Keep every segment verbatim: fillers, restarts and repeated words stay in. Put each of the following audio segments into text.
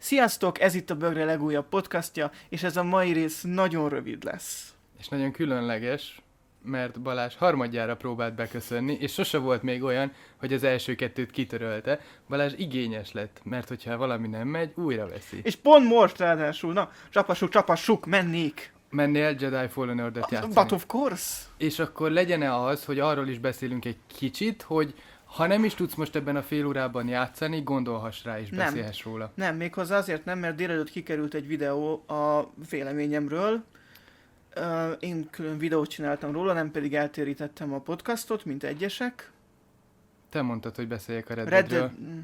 Sziasztok, ez itt a Bögre legújabb podcastja, és ez a mai rész nagyon rövid lesz. És nagyon különleges, mert Balázs harmadjára próbált beköszönni, és sose volt még olyan, hogy az első kettőt kitörölte. Balázs igényes lett, mert hogyha valami nem megy, újra veszi. És pont most ráadásul, na, csapassuk, csapassuk, mennék. Mennél Jedi Fallen Order-t játszani. But of course. És akkor legyen-e az, hogy arról is beszélünk egy kicsit, hogy ha nem is tudsz most ebben a fél órában játszani, gondolhass rá és beszélhess róla. Nem, méghozzá azért nem, mert délelőtt kikerült egy videó a véleményemről. Uh, én külön videót csináltam róla, nem pedig eltérítettem a podcastot, mint egyesek. Te mondtad, hogy beszéljek a Red Red Deadről. Dead...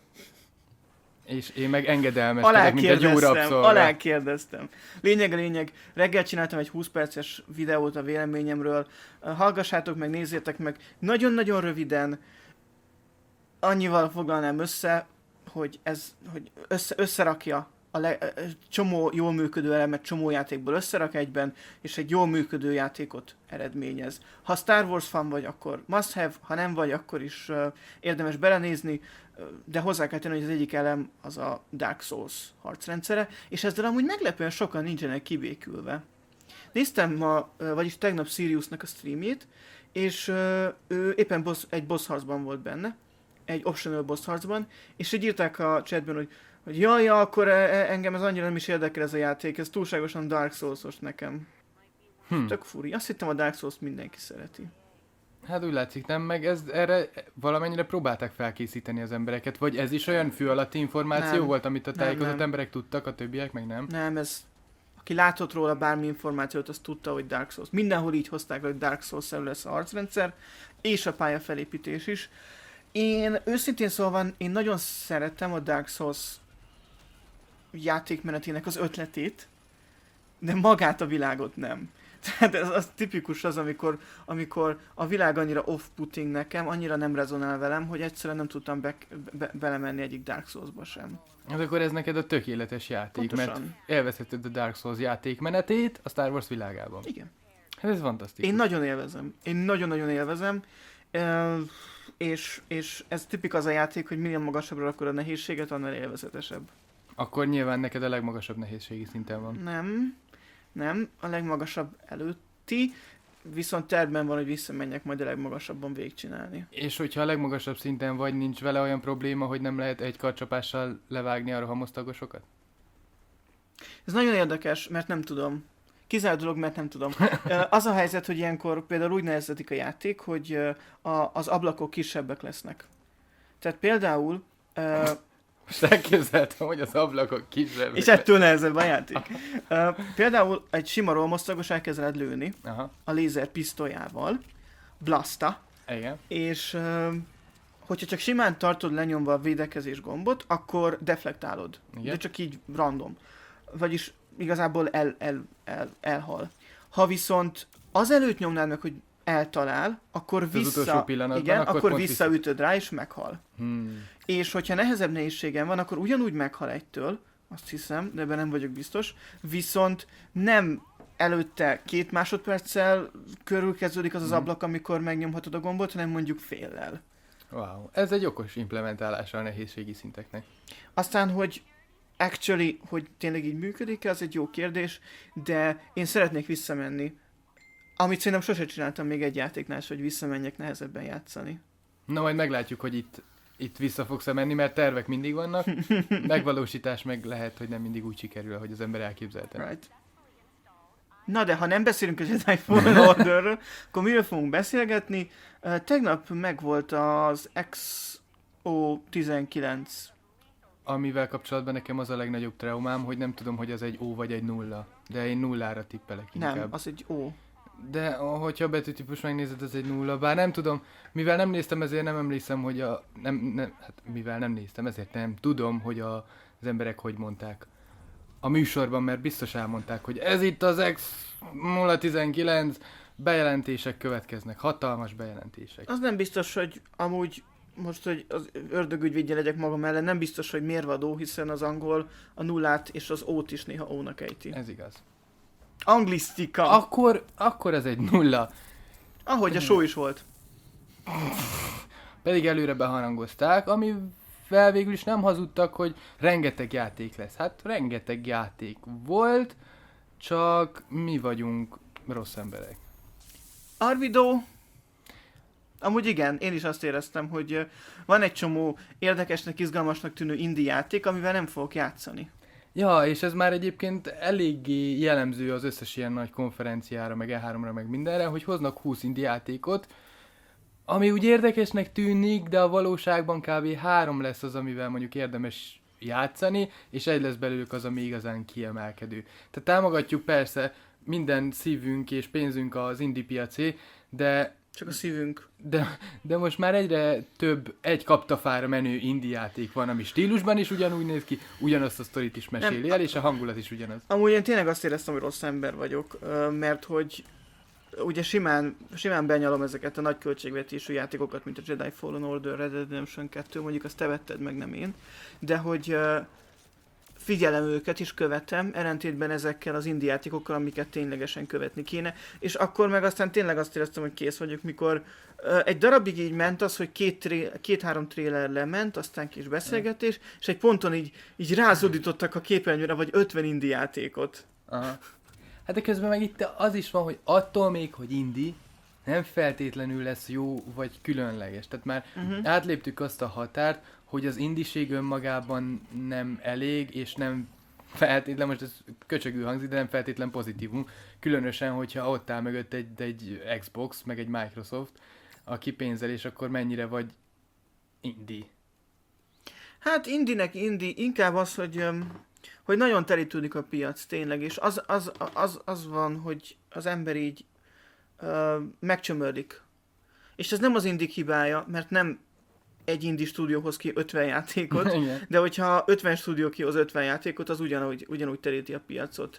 És én meg engedelmeskedek, mint egy jó rabszolga. Alá kérdeztem. Lényeg a lényeg, reggel csináltam egy húsz perces videót a véleményemről. Hallgassátok meg, nézzétek meg. Nagyon-nagyon röviden annyival foglalnám össze, hogy ez hogy össze, összerakja a le, csomó jól működő elemet csomó játékból összerak egyben, és egy jól működő játékot eredményez. Ha Star Wars fan vagy, akkor must have, ha nem vagy, akkor is uh, érdemes belenézni, uh, de hozzá kell tenni, hogy az egyik elem az a Dark Souls harcrendszere, és ezzel amúgy meglepően sokan nincsenek kibékülve. Néztem ma, uh, vagyis tegnap Siriusnak a streamjét, és uh, ő éppen boss, egy boss harcban volt benne, egy optional boss harcban, és így írták a chatben, hogy hogy jaj, ja, akkor engem ez annyira nem is érdekel ez a játék, ez túlságosan Dark Souls-os nekem. Hmm. Tök furi. Azt hittem a Dark Souls-t mindenki szereti. Hát úgy látszik, nem, meg ez, erre valamennyire próbálták felkészíteni az embereket, vagy ez is olyan fű alatti információ nem. volt, amit a tájékozott nem, nem. emberek tudtak, a többiek meg nem? Nem, ez... Aki látott róla bármi információt, az tudta, hogy Dark Souls. Mindenhol így hozták, hogy Dark Souls-szerű lesz a harcrendszer, és a pályafelépítés is. Én őszintén szólva, én nagyon szerettem a Dark Souls játékmenetének az ötletét, de magát a világot nem. Tehát ez az tipikus az, amikor, amikor a világ annyira off-putting nekem, annyira nem rezonál velem, hogy egyszerűen nem tudtam be, be, belemenni egyik Dark Souls-ba sem. Hát akkor ez neked a tökéletes játék, pontosan. Mert élvezheted a Dark Souls játékmenetét a Star Wars világában. Igen. Hát ez fantasztikus. Én nagyon élvezem. Én nagyon-nagyon élvezem. És, és ez tipik az a játék, hogy minél magasabbra rakod a nehézséget, annál élvezetesebb. Akkor nyilván neked a legmagasabb nehézségi szinten van. Nem, nem, a legmagasabb előtti, viszont tervben van, hogy visszamenjek majd a legmagasabban végigcsinálni. És hogyha a legmagasabb szinten vagy, nincs vele olyan probléma, hogy nem lehet egy karcsapással levágni a rohamosztagosokat? Ez nagyon érdekes, mert nem tudom. Kizárt dolog, mert nem tudom. Az a helyzet, hogy ilyenkor például úgy nehezedik a játék, hogy a, az ablakok kisebbek lesznek. Tehát például... Most elképzeltem, hogy az ablakok kisebbek. És ettől nehezebb a játék. Uh, például egy sima rohamosztagos elkezd lőni Aha. a lézer pisztolyával, blasta, igen. És uh, hogyha csak simán tartod lenyomva a védekezés gombot, akkor deflektálod. Igen. De csak így random. Vagyis igazából el, el, el, elhal. Ha viszont azelőtt nyomnád meg, hogy eltalál, akkor vissza, igen, akkor, akkor visszaütöd rá, és meghal. Hmm. És hogyha nehezebb nehézségem van, akkor ugyanúgy meghal egytől, azt hiszem, de ebben nem vagyok biztos, viszont nem előtte két másodperccel körül kezdődik az az hmm. ablak, amikor megnyomhatod a gombot, hanem mondjuk féllel. Wow, ez egy okos implementálása a nehézségi szinteknek. Aztán, hogy actually, hogy tényleg így működik, az egy jó kérdés, de én szeretnék visszamenni. Amit szerintem sose csináltam még egy játéknál, hogy visszamenjek nehezebben játszani. Na, majd meglátjuk, hogy itt, itt vissza fogsz menni, mert tervek mindig vannak. Megvalósítás meg lehet, hogy nem mindig úgy sikerül, ahogy az ember elképzelte. Right. Na, de ha nem beszélünk a Jedi Fallen Orderről, akkor miről fogunk beszélgetni? Uh, tegnap megvolt az X O tizenkilenc. Amivel kapcsolatban nekem az a legnagyobb traumám, hogy nem tudom, hogy az egy O vagy egy nulla. De én nullára tippelek inkább. Nem, az egy O. De hogyha a betűtípus megnézed, az egy nulla. Bár nem tudom, mivel nem néztem, ezért nem emlékszem, hogy a... Nem, nem, hát mivel nem néztem, ezért nem tudom, hogy a, az emberek hogy mondták a műsorban, mert biztos elmondták, hogy ez itt az X nulla tizenkilenc, bejelentések következnek, hatalmas bejelentések. Az nem biztos, hogy amúgy most, hogy az ördögügyvédje legyek magam ellen, nem biztos, hogy mérvadó, hiszen az angol a nullát és az ót is néha ónak ejti. Ez igaz. Anglisztika. Akkor, akkor ez egy nulla. Ahogy a show is volt. Pedig előre beharangozták, ami fel végül is nem hazudtak, hogy rengeteg játék lesz. Hát rengeteg játék volt, csak mi vagyunk rossz emberek. Arvidó, amúgy igen, én is azt éreztem, hogy ö, van egy csomó érdekesnek, izgalmasnak tűnő indie játék, amivel nem fogok játszani. Ja, és ez már egyébként eléggé jellemző az összes ilyen nagy konferenciára, meg E háromra, meg mindenre, hogy hoznak húsz indie játékot, ami úgy érdekesnek tűnik, de a valóságban kb. három lesz az, amivel mondjuk érdemes játszani, és egy lesz belőlük az, ami igazán kiemelkedő. Tehát támogatjuk persze minden szívünk és pénzünk az indie piacé, de Csak a szívünk. De, de most már egyre több egy kaptafára menő indie játék van, ami stílusban is ugyanúgy néz ki, ugyanazt a sztorit is meséli Nem, el, és a hangulat is ugyanaz. Amúgy én tényleg azt éreztem, hogy rossz ember vagyok, ö, mert hogy ugye simán, simán benyalom ezeket a nagy költségvetésű játékokat, mint a Jedi Fallen Order, Red Dead Redemption kettő, mondjuk azt te vetted meg, nem én, de hogy ö, figyelem őket és követem, ellentétben ezekkel az indie játékokkal, amiket ténylegesen követni kéne, és akkor meg aztán tényleg azt éreztem, hogy kész vagyok, mikor ö, egy darabig így ment az, hogy két tré- két-három tréler lement, aztán kis beszélgetés, és egy ponton így, így rázódítottak a képernyőre, vagy ötven indie játékot. Aha. Hát de közben meg itt az is van, hogy attól még, hogy indie, nem feltétlenül lesz jó vagy különleges. Tehát már Uh-huh. átléptük azt a határt, hogy az indiség önmagában nem elég, és nem feltétlen, most ez köcsögül hangzik, de nem feltétlen pozitívum. Különösen, hogyha ott áll mögött egy, egy Xbox, meg egy Microsoft, aki pénzel, és akkor mennyire vagy indie. Hát indinek indi, inkább az, hogy, öm, hogy nagyon terítődik a piac tényleg, és az, az, az, az van, hogy az ember így ö, megcsömörlik. És ez nem az indik hibája, mert nem egy indie stúdió hoz ki ötven játékot, Igen. de hogyha ötven stúdió kihoz ötven játékot, az ugyanúgy, ugyanúgy teríti a piacot.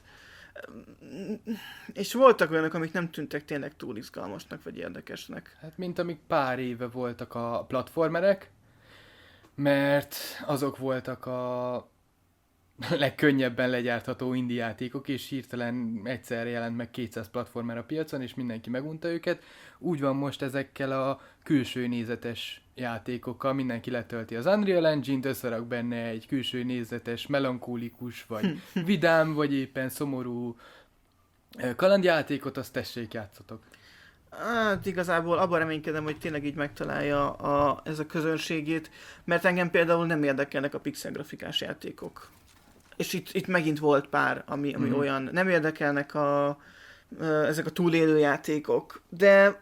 És voltak olyanok, amik nem tűntek tényleg túl izgalmasnak, vagy érdekesnek. Hát mint amik pár éve voltak a platformerek, mert azok voltak a legkönnyebben legyártható indie játékok, és hirtelen egyszerre jelent meg kétszáz platformer a piacon, és mindenki megunta őket. Úgy van most ezekkel a külső nézetes játékokkal, mindenki letölti az Unreal Engine-t, összerak benne egy külső nézetes, melankólikus, vagy vidám, vagy éppen szomorú ö, kalandjátékot, azt tessék, játszatok. Hát igazából abban reménykedem, hogy tényleg így megtalálja a, ez a közönségét, mert engem például nem érdekelnek a pixel grafikás játékok. És itt, itt megint volt pár, ami, ami Mhm. olyan, nem érdekelnek a, ö, ezek a túlélő játékok, de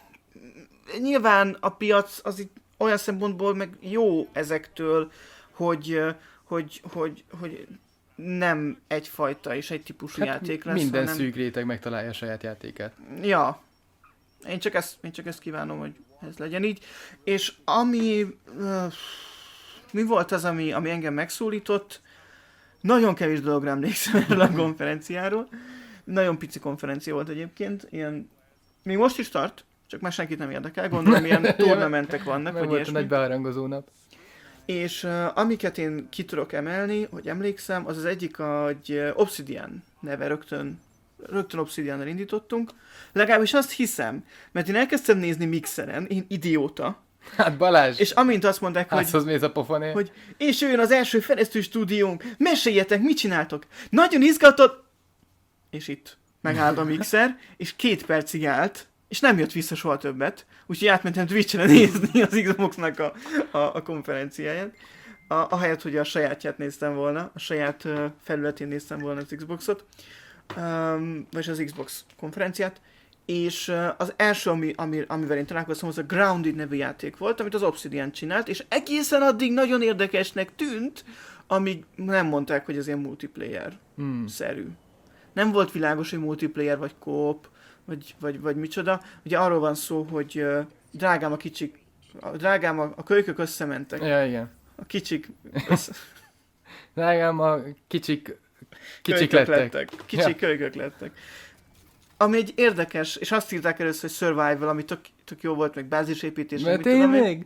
nyilván a piac az itt olyan szempontból meg jó ezektől, hogy, ö, hogy, hogy, hogy nem egyfajta és egy típusú játék lesz, minden hanem... szűk réteg megtalálja a saját játékát. Ja. Én csak, ezt, én csak ezt kívánom, hogy ez legyen így. És ami... Uh, mi volt az, ami, ami engem megszólított? Nagyon kevés dologra emlékszem erről a konferenciáról. Nagyon pici konferencia volt egyébként. Ilyen... Még most is tart, csak már senkit nem érdekel. Gondolom, ilyen turnamentek vannak, Meg vagy volt a ilyesmi. nagy beharangozó nap. És uh, amiket én ki tudok emelni, hogy emlékszem, az az egyik a, egy uh, Obsidian neve, rögtön, rögtön Obsidiannal indítottunk. Legalábbis azt hiszem, mert én elkezdtem nézni mixeren, én idióta, Hát Balázs, és amint azt mondták, hogy, házhoz mész a pofonért. hogy és jöjjön az első fejlesztő stúdiónk, meséljetek, mit csináltok? Nagyon izgatott! És itt megállt a mixer, és két percig állt, és nem jött vissza soha többet, úgyhogy átmentem Twitch-re nézni az Xbox-nak a, a, a konferenciáját. A, ahelyett, hogy a sajátját néztem volna, a saját uh, felületén néztem volna az Xboxot, um, vagy az Xbox konferenciát, és uh, az első, ami, ami, amivel én találkoztam, az a Grounded nevű játék volt, amit az Obsidian csinált, és egészen addig nagyon érdekesnek tűnt, amíg nem mondták, hogy ez ilyen multiplayer-szerű. Hmm. Nem volt világos, hogy multiplayer vagy co-op, vagy, vagy, vagy micsoda. Ugye arról van szó, hogy uh, drágám a kicsik, a drágám a, a kölykök összementek. Ja, igen. A kicsik össze... Drágám, a kicsik, kicsik kölykök lettek. lettek. Kicsik Ja. kölykök lettek. Ami egy érdekes, és azt írták először, hogy survival, ami tök, tök jó volt, meg bázisépítés. Mert meg mit tudom én. tényleg?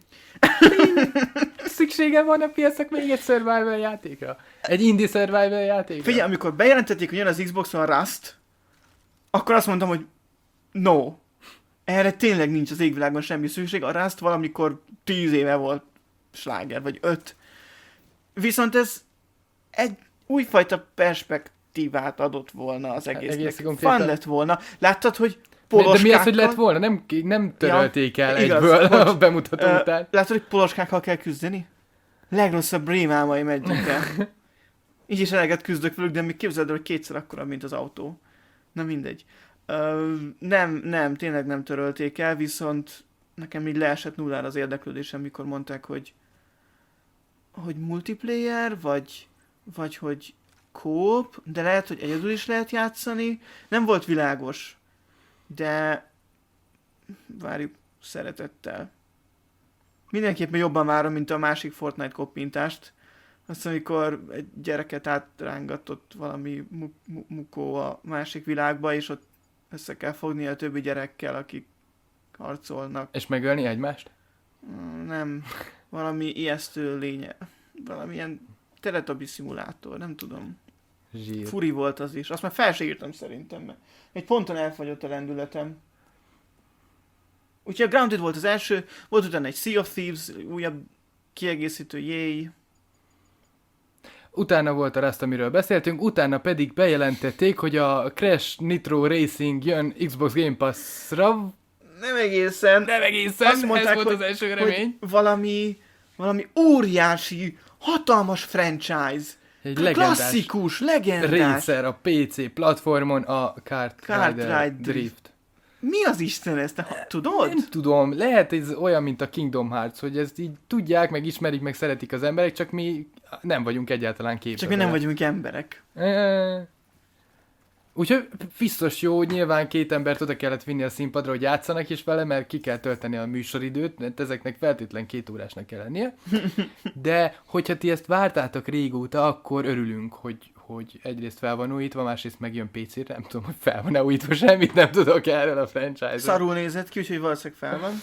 Szükségem van a piacnak még egy survival játékra? Egy indie survival játékra? Figyelj, amikor bejelentették, hogy jön az Xboxon a Rust, akkor azt mondtam, hogy no. Erre tényleg nincs az égvilágon semmi szükség. A Rust valamikor tíz éve volt sláger, vagy öt. Viszont ez egy újfajta perspektívát adott volna az egész egésznek. konkrétan. Fun lett volna. Láttad, hogy De, poloskákkal... de mi az, hogy lett volna? Nem, ki- nem törölték el igaz, egyből bocs. a bemutató Ö, után. Látod, hogy poloskákkal kell küzdeni? Legrosszabb rémálmaim egyike. Így is eleget küzdök velük, de még képzeld el, hogy kétszer akkora, mint az autó. Na mindegy. Ö, nem, nem, tényleg nem törölték el, viszont nekem így leesett nullára az érdeklődésem, mikor mondták, hogy hogy multiplayer, vagy, vagy hogy co-op, de lehet, hogy egyedül is lehet játszani. Nem volt világos, de várjuk szeretettel. Mindenképpen jobban várom, mint a másik Fortnite koppintást. Azt, amikor egy gyereket átrángatott valami mu- mu- mukó a másik világba, és ott össze kell fogni a többi gyerekkel, akik harcolnak. És megölni egymást? Mm, Nem, valami ijesztő lénye. Valamilyen teletabi szimulátor, nem tudom. Zsír. Furi volt az is. Azt már fel se írtam szerintem, mert egy ponton elfagyott a lendületem. Úgyhogy a Grounded volt az első, volt utána egy Sea of Thieves, újabb kiegészítő, yay. Utána volt a Rust, amiről beszéltünk, utána pedig bejelentették, hogy a Crash Nitro Racing jön Xbox Game Pass-ra. Nem egészen. Nem egészen, Azt mondták, ez volt hogy, az első remény. hogy valami, valami óriási, hatalmas franchise. Egy legendás Klasszikus, legendás. racer a pé cé platformon, a Kart, Kart Rider Ride Drift. Drift. Mi az Isten ez? Te ha- tudod? Nem tudom, lehet ez olyan, mint a Kingdom Hearts, hogy ezt így tudják, meg ismerik, meg szeretik az emberek, csak mi nem vagyunk egyáltalán képbe. Csak mi nem vele. vagyunk emberek. E- Úgyhogy biztos jó, nyilván két embert oda kellett vinni a színpadra, hogy játszanak is vele, mert ki kell tölteni a műsoridőt, mert ezeknek feltétlen két órásnak kell lennie. De hogyha ti ezt vártátok régóta, akkor örülünk, hogy, hogy egyrészt fel van újítva, másrészt megjön pé cére, nem tudom, hogy fel van-e újítva, semmit nem tudok erről a franchise-ról. Szarul nézett ki, úgyhogy valószínűleg fel van.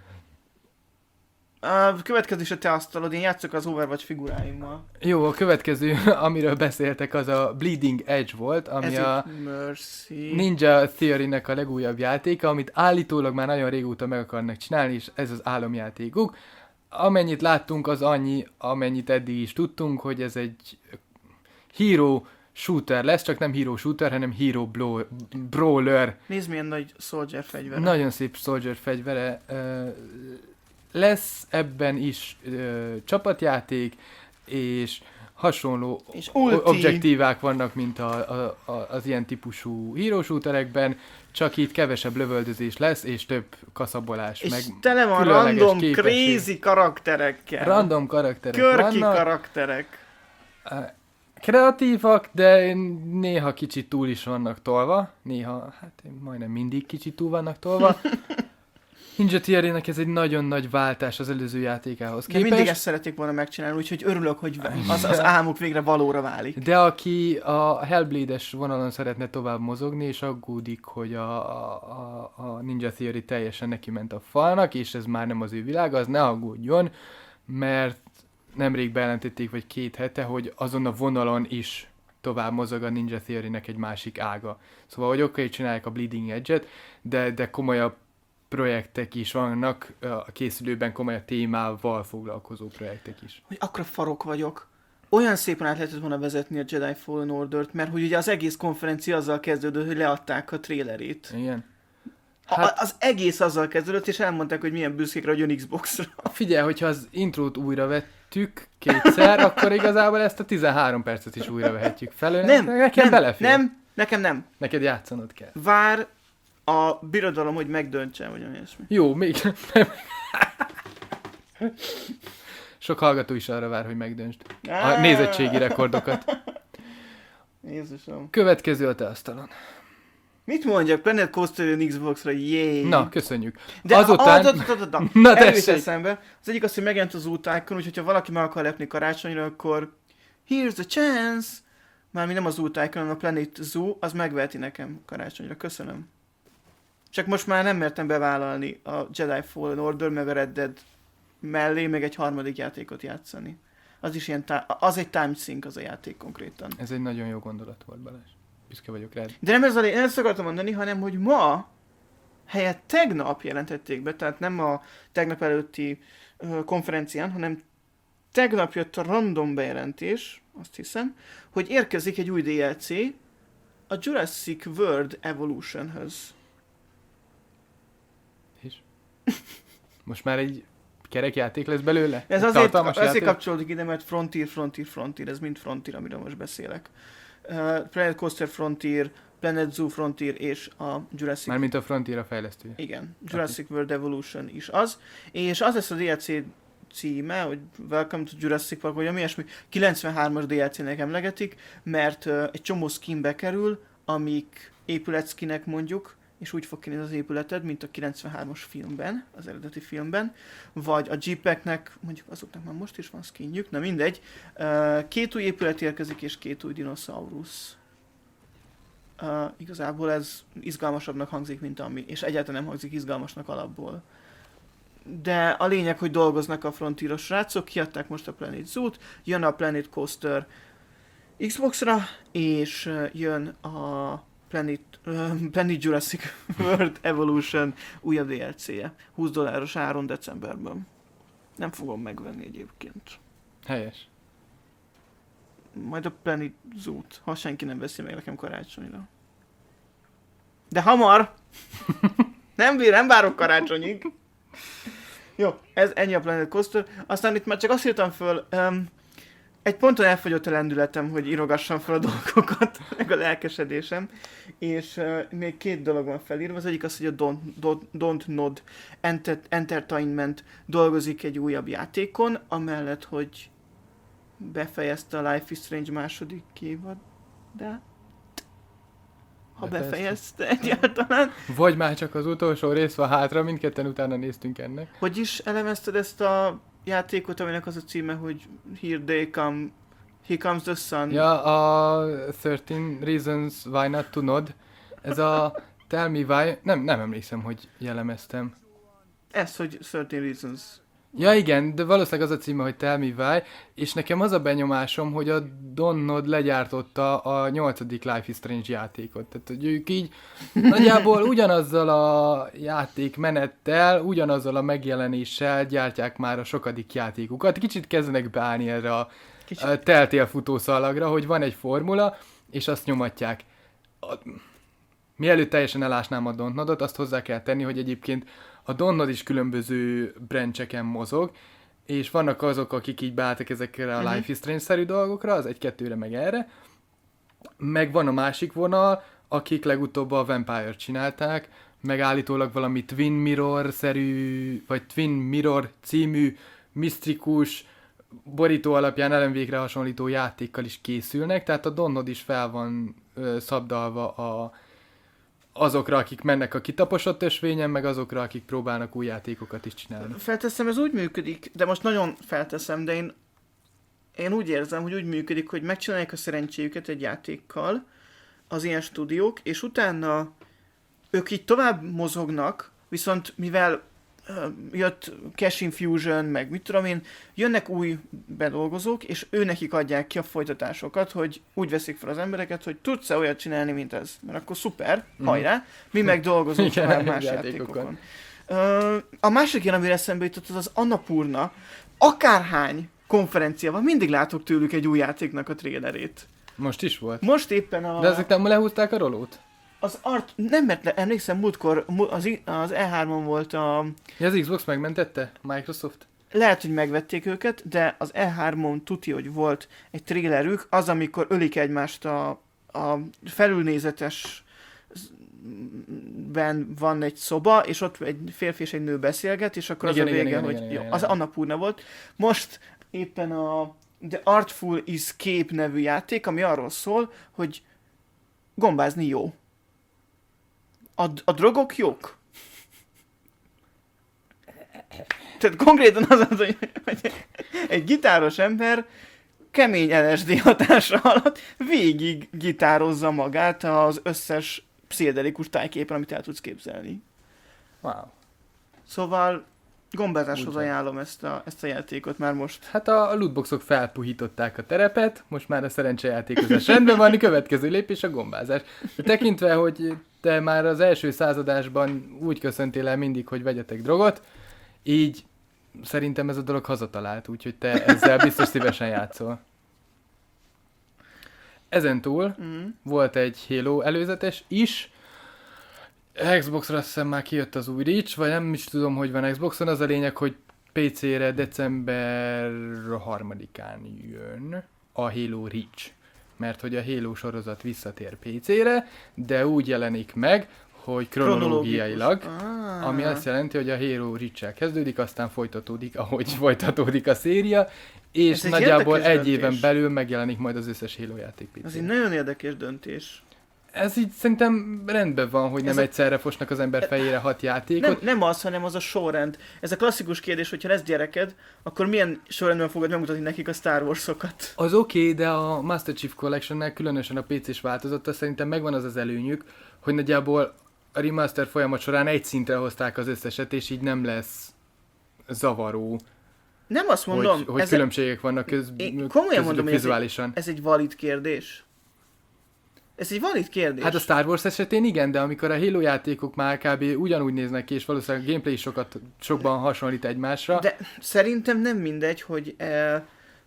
A következő is a te asztalod, én játszok az Overwatch figuráimmal. Jó, a következő, amiről beszéltek, az a Bleeding Edge volt, ami Ez a egy Mercy. Ninja Theory-nek a legújabb játéka, amit állítólag már nagyon régóta meg akarnak csinálni, és ez az álomjátékuk. Amennyit láttunk, az annyi, amennyit eddig is tudtunk, hogy ez egy hero shooter lesz, csak nem hero shooter, hanem hero blow- brawler. Nézd, milyen nagy soldier fegyver. Nagyon szép soldier fegyvere. ö, Lesz ebben is ö, csapatjáték, és hasonló És o- ulti. objektívák vannak, mint a, a, a, az ilyen típusú hero shooterekben, csak itt kevesebb lövöldözés lesz, és több kaszabolás. És meg tele van különleges random, képesség. crazy karakterekkel. Random karakterek Körki vannak. karakterek. Ö, Kreatívak, de néha kicsit túl is vannak tolva. Néha, hát majdnem mindig kicsit túl vannak tolva. Ninja Theory-nek ez egy nagyon nagy váltás az előző játékához De képest. mindig ezt szerették volna megcsinálni, úgyhogy örülök, hogy az, az álmuk végre valóra válik. De aki a Hellblade-es vonalon szeretne tovább mozogni, és aggódik, hogy a, a, a Ninja Theory teljesen neki ment a falnak, és ez már nem az ő világa, az ne aggódjon, mert nemrég bejelentették, vagy két hete, hogy azon a vonalon is tovább mozog a Ninja Theory-nek egy másik ága. Szóval, hogy oké, okay, csinálják a Bleeding Edge-et, de, de komolyabb projektek is vannak, a készülőben komolyabb témával foglalkozó projektek is. Hogy akkora farok vagyok. Olyan szépen át lehetett volna vezetni a Jedi Fallen Order-t, mert hogy ugye az egész konferencia azzal kezdődött, hogy leadták a trailerét. Igen. Hát... Hát- A, az egész azzal kezdődött, és elmondták, hogy milyen büszkékre jön Xbox-ra. Figyelj, hogyha az intrót újra vettük kétszer, akkor igazából ezt a tizenhárom percet is újra vehetjük felől. Nem, nekem nem, belefér. nem, nekem nem. Neked játszanod kell. Vár a birodalom, hogy megdöntse, vagy olyan ilyesmi. Jó, még... Sok hallgató is arra vár, hogy megdöntsd a nézettségi rekordokat. Jézusom. Következő a te asztalon. Mit mondjak? Planet Coaster jön Xbox-ra, jé. Na, köszönjük. De Azután... A, a, a, a, a, Na, Na tessék. eszembe. Az egyik az, hogy megjelent az útákon, úgyhogy ha valaki meg akar lepni karácsonyra, akkor here's a chance. Mármi nem az útákon, hanem a Planet Zoo, az megveheti nekem karácsonyra. Köszönöm. Csak most már nem mertem bevállalni a Jedi Fallen Order, meg a Red Dead mellé még egy harmadik játékot játszani. Az is ilyen, tá- az egy time sink az a játék konkrétan. Ez egy nagyon jó gondolat volt, Balázs. Büszke vagyok rád. De nem ez a lé- nem ezt akartam mondani, hanem hogy ma helyett tegnap jelentették be, tehát nem a tegnap előtti ö, konferencián, hanem tegnap jött a random bejelentés, azt hiszem, hogy érkezik egy új dé el cé a Jurassic World Evolutionhöz. És? Most már egy kerekjáték lesz belőle? Ez Egy azért, tartalmas azért játék? kapcsolódik ide, mert Frontier, Frontier, Frontier, ez mind Frontier, amiről most beszélek. Uh, Planet Coaster Frontier, Planet Zoo Frontier és a Jurassic... Mármint a Frontier a fejlesztője. Igen, Jurassic World Evolution is az. És az lesz a dé el cé címe, hogy Welcome to Jurassic Park, vagy ami ilyesmi, kilencvenhármas dé el cének emlegetik, mert uh, egy csomó skin bekerül, amik épületskinek mondjuk, és úgy fog kinézni az épületed, mint a kilencvenhármas filmben, az eredeti filmben, vagy a Jeepeknek, mondjuk azoknak már most is van skinjük, na mindegy. Uh, két új épület érkezik, és két új dinoszaurusz. Uh, igazából ez izgalmasabbnak hangzik, mint ami, és egyáltalán nem hangzik izgalmasnak alapból. De a lényeg, hogy dolgoznak a Frontieros srácok, kiadták most a Planet Zoo-t, jön a Planet Coaster Xbox-ra, és uh, jön a Planet, uh, Planet Jurassic World Evolution újabb dé el cé-je. húsz dolláros áron decemberben. Nem fogom megvenni egyébként. Helyes. Majd a Planet Zoo-t, ha senki nem veszi meg nekem karácsonyra. De hamar! nem bír, nem várok karácsonyig. Jó, ez ennyi a Planet Coaster. Aztán itt már csak azt írtam föl, um, egy ponton elfogyott a lendületem, hogy írogassam fel a dolgokat, meg a lelkesedésem, és uh, még két dolog van felírva. Az egyik az, hogy a Don't, Don't, Don't Nod Enter- Entertainment dolgozik egy újabb játékon, amellett, hogy befejezte a Life is Strange második évadát. Ha befejezte, befejezte egyáltalán. Vagy már csak az utolsó rész van hátra, mindketten utána néztünk ennek. Hogy is elemezted ezt a játékot, aminek az a címe, hogy Here They Come, Here Comes the Sun? Ja, a thirteen Reasons Why Not to Nod. Ez a Tell Me Why... Nem, nem emlékszem, hogy jellemeztem. Ez, hogy thirteen Reasons. Ja igen, de valószínűleg az a címe, hogy Tell Me Why, és nekem az a benyomásom, hogy a Don't Nod legyártotta a nyolcadik Life is Strange játékot. Tehát, hogy ők így nagyjából ugyanazzal a játékmenettel, ugyanazzal a megjelenéssel gyártják már a sokadik játékukat. Kicsit kezdenek beállni erre a, a Telltale futószalagra, hogy van egy formula, és azt nyomatják. A, mielőtt teljesen elásnám a Don't Nodot, azt hozzá kell tenni, hogy egyébként a Don't Nod is különböző brancheken mozog, és vannak azok, akik így beálltak ezekre a uh-huh. Life is Strange-szerű dolgokra, az egy-kettőre meg erre. Meg van a másik vonal, akik legutóbb a Vampire csinálták, meg állítólag valami Twin Mirror-szerű, vagy Twin Mirror című, misztikus, borító alapján elemvékre hasonlító játékkal is készülnek, tehát a Don't Nod is fel van ö, szabdalva a azokra, akik mennek a kitaposott ösvényen, meg azokra, akik próbálnak új játékokat is csinálni. Felteszem, ez úgy működik, de most nagyon felteszem, de én, én úgy érzem, hogy úgy működik, hogy megcsinálják a szerencséjüket egy játékkal az ilyen stúdiók, és utána ők így tovább mozognak, viszont mivel uh, jött Cash Infusion, meg mit tudom én, jönnek új bedolgozók, és ő nekik adják ki a folytatásokat, hogy úgy veszik fel az embereket, hogy tudsz-e olyat csinálni, mint ez? Mert akkor szuper, hajrá, mi meg dolgozunk tovább más játékokon. Uh, a másik ilyen, amire eszembe jutott, az az Annapurna. Akárhány konferencia van, mindig látok tőlük egy új játéknak a trailerét. Most is volt. Most éppen a... De ezek nem lehúzták a rolót? Az art... Nem, mert le, emlékszem, múltkor az, az E hármon volt a... Ja, az Xbox megmentette? Microsoft? Lehet, hogy megvették őket, de az E hármon tuti, hogy volt egy trailerük, az, amikor ölik egymást a, a felülnézetes ben van egy szoba, és ott egy férfi és egy nő beszélget, és akkor igen, az a vége, igen, hogy igen, igen, jó, igen, az igen. Annapurna volt. Most éppen a The Artful Escape nevű játék, ami arról szól, hogy gombázni jó. A, a drogok jók. Tehát konkrétan az az, hogy egy gitáros ember kemény el es dé hatása alatt végig gitározza magát az összes pszichedelikus tájképen, amit el tudsz képzelni. Wow. Szóval gombázáshoz Úgy ajánlom ezt a, ezt a játékot már most. Hát a lootboxok felpuhították a terepet, most már a szerencsejátékozás rendben van, a következő lépés a gombázás. De tekintve, hogy te már az első századásban úgy köszöntél el mindig, hogy vegyetek drogot, így szerintem ez a dolog hazatalált, úgyhogy te ezzel biztos szívesen játszol. Ezen túl Mm. volt egy Halo előzetes is, Xboxra azt hiszem már kijött az új Reach, vagy nem is tudom, hogy van Xboxon, az a lényeg, hogy pé cére december harmadikán jön a Halo Reach. Mert hogy a Halo sorozat visszatér pé cére, de úgy jelenik meg, hogy kronológiailag, Ah. ami azt jelenti, hogy a Halo Reach-el kezdődik, aztán folytatódik, ahogy folytatódik a széria, és Ez egy nagyjából érdekes egy döntés. éven belül megjelenik majd az összes Halo játék pé Ez cére. egy nagyon érdekes döntés. Ez így szerintem rendben van, hogy nem Ez a- egyszerre fosnak az ember fejére hat Nem, játékot. nem az, hanem az a sorrend. Ez a klasszikus kérdés, hogyha lesz gyereked, akkor milyen sorrendben fogod megmutatni nekik a Star Wars-okat? Az oké, okay, de a Master Chief Collection-nel, különösen a pé cés változata szerintem megvan az az előnyük, hogy nagyjából a remaster folyamat során egy szintre hozták az összeset, és így nem lesz zavaró, Nem azt mondom, hogy, hogy ez, különbségek vannak köz, Én komolyan közülük mondom, hogy ez vizuálisan. ez egy valid kérdés. Ez egy valid kérdés. Hát a Star Wars esetén igen, de amikor a Halo játékok már kb. Ugyanúgy néznek ki, és valószínűleg a gameplay is sokat, sokban hasonlít egymásra. De szerintem nem mindegy, hogy... Eh,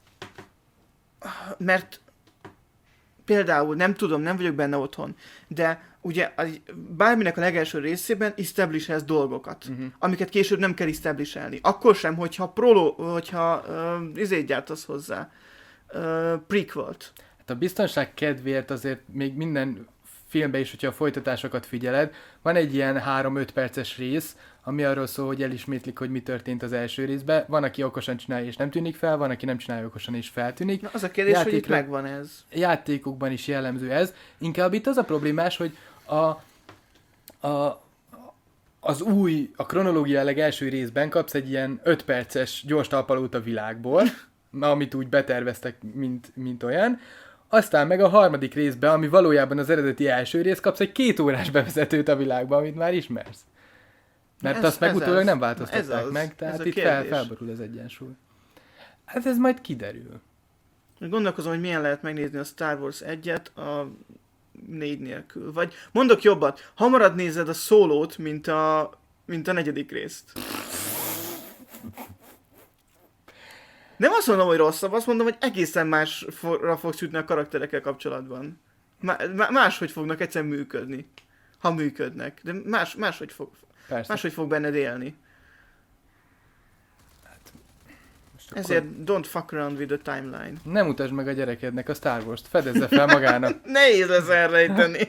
mert például, nem tudom, nem vagyok benne otthon, de ugye egy- bárminek a legelső részében establish dolgokat, Uh-huh. amiket később nem kell establishelni. Akkor sem, hogyha prolo, hogyha uh, izét gyártasz hozzá, uh, prequelt. Hát a biztonság kedvéért azért még minden filmben is, hogyha a folytatásokat figyeled, van egy ilyen három-öt perces rész, ami arról szól, hogy elismétlik, hogy mi történt az első részben. Van, aki okosan csinálja és nem tűnik fel, van, aki nem csinálja okosan és feltűnik. Na, az a kérdés, hogy itt Játékra- megvan ez. Játékokban is jellemző ez. Inkább itt az a problémás, hogy a, a, az új, a kronológia legelső részben kapsz egy ilyen öt perces gyors talpalót a világból, amit úgy beterveztek, mint, mint olyan. Aztán meg a harmadik részben, ami valójában az eredeti első rész, kapsz egy két órás bevezetőt a világba, amit már ismersz. Mert Ez- azt meg ez utólag az. nem Na, ez változtatták az. meg, Ez tehát a itt fel, kérdés. felborul az egyensúly. Hát ez majd kiderül. Gondolkozom, hogy milyen lehet megnézni a Star Wars egyet a négy nélkül. Vagy mondok jobbat, hamarabb nézed a szólót, mint a, mint a negyedik részt. Nem azt mondom, hogy rosszabb, azt mondom, hogy egészen másra fogsz jutni a karakterekkel kapcsolatban. Má- má- máshogy fognak egyszer működni. Ha működnek. De más, máshogy, fog, Persze. máshogy fog benned élni. Most akkor Ezért don't fuck around with the timeline. nem utasd meg a gyerekednek a Star Wars-t, fedezze fel magának. Nehéz lesz elrejteni.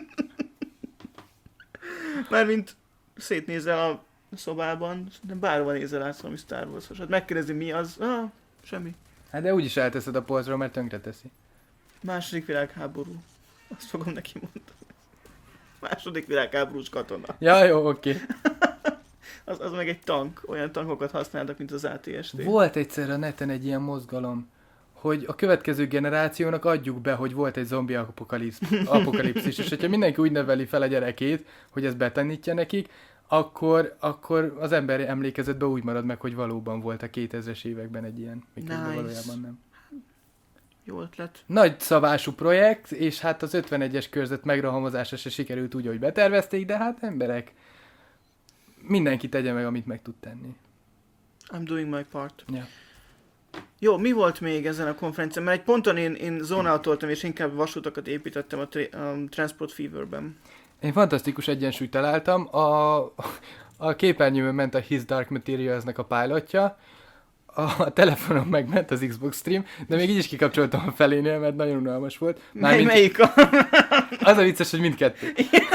Mármint szétnézel a szobában, de bárhova nézel át valami Star Wars-os. Hát megkérdezi mi az? Ah, semmi. Hát de úgyis elteszed a polcról, mert tönkre teszi. Második világháború. Azt fogom neki mondani. Második világháborús katona. Ja, jó, oké. Okay. Az, az meg egy tank. Olyan tankokat használtak, mint az á té es té. Volt egyszer a neten egy ilyen mozgalom, hogy a következő generációnak adjuk be, hogy volt egy zombi apokalipsz- apokalipszis, és hogyha mindenki úgy neveli fel a gyerekét, hogy ezt betanítja nekik, akkor, akkor az ember emlékezetben úgy marad meg, hogy valóban volt a kétezres években egy ilyen, miközben Nice. valójában nem. Jó ötlet. Nagy szabású projekt, és hát az ötvenegyes körzet megrohamozása se sikerült úgy, ahogy betervezték, de hát emberek, mindenki tegye meg, amit meg tud tenni. I'm doing my part. Ja. Jó, mi volt még ezen a konferencián? Mert egy ponton én, én zónáltoltam, és inkább vasutakat építettem a, tri- a Transport Feverben. Én fantasztikus egyensúlyt találtam. A, a képernyőn ment a His Dark Materials-nek a pilotja, a telefonon megment az Xbox stream, de még így is kikapcsoltam a felénél, mert nagyon unalmas volt. Mely, Mármint- melyik a... Az a vicces, hogy mindkettő.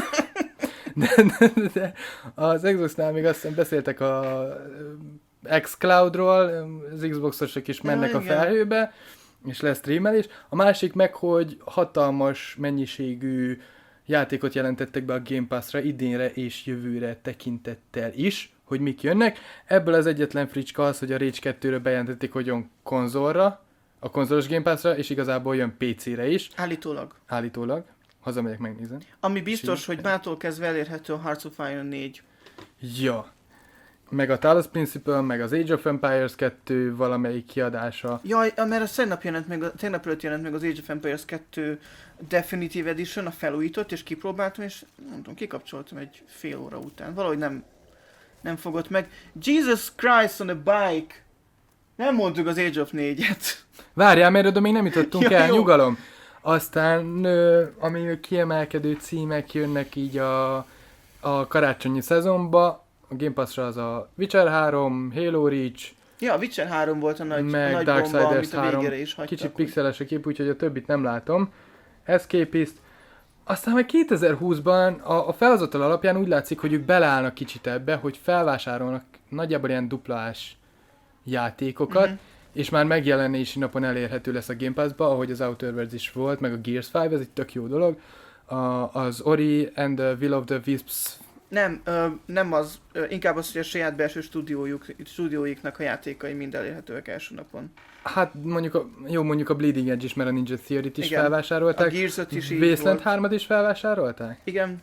De, de, de az Xboxnál még azt hiszem beszéltek a xCloud-ról, az Xboxosok is mennek Ja, a igen. felhőbe, és lesz streamelés. A másik meg, hogy hatalmas mennyiségű játékot jelentettek be a Game Pass-ra idénre és jövőre tekintettel is, hogy mik jönnek. Ebből az egyetlen fricska az, hogy a Rage kettőről bejelentették, hogy jön konzolra, a konzolos Game Pass-ra, és igazából jön pé cére is, Állítólag. állítólag. Hazamegyek, megnézem. Ami biztos, Simán. hogy mától kezdve elérhető a Hearts of Iron négy. Ja. Meg a Talos Principle, meg az Age of Empires kettő valamelyik kiadása. Jaj, mert a tegnap jelent meg, a- tegnap előtt jelent meg az Age of Empires kettő Definitive Edition, a felújított, és kipróbáltam, és nem tudom, kikapcsoltam egy fél óra után. Valahogy nem, Nem fogott meg. Jesus Christ on a bike! Nem mondtuk az Age of négyet. Várjál, mert oda még nem jutottunk Ja, el, jó. nyugalom. Aztán, ö, ami kiemelkedő címek jönnek így a, a karácsonyi szezonba, a Game Pass-ra az a Witcher három, Halo Reach, Ja, a Witcher három volt a nagy, meg a nagy bomba, Darksiders amit a három, végére is hagytak. kicsit hogy- pixeles a kép, úgyhogy a többit nem látom. Escapist. Aztán meg kétezer-húszban a, a felhozatal alapján úgy látszik, hogy ők beleállnak kicsit ebbe, hogy felvásárolnak nagyjából ilyen duplás játékokat, Mhm. és már megjelenési napon elérhető lesz a Game Pass-ba, ahogy az Outer Worlds is volt, meg a Gears öt, ez egy tök jó dolog. A, az Ori and the Will of the Wisps. Nem, ö, nem az, ö, inkább az, hogy a saját belső stúdiójuk, stúdióiknak a játékai mind elérhetőek első napon. Hát mondjuk a, jó, mondjuk a Bleeding Edge is, mert a Ninja Theory-t is Igen. A felvásárolták. Gears öt is így Wasteland volt. hármat is felvásárolták? Igen.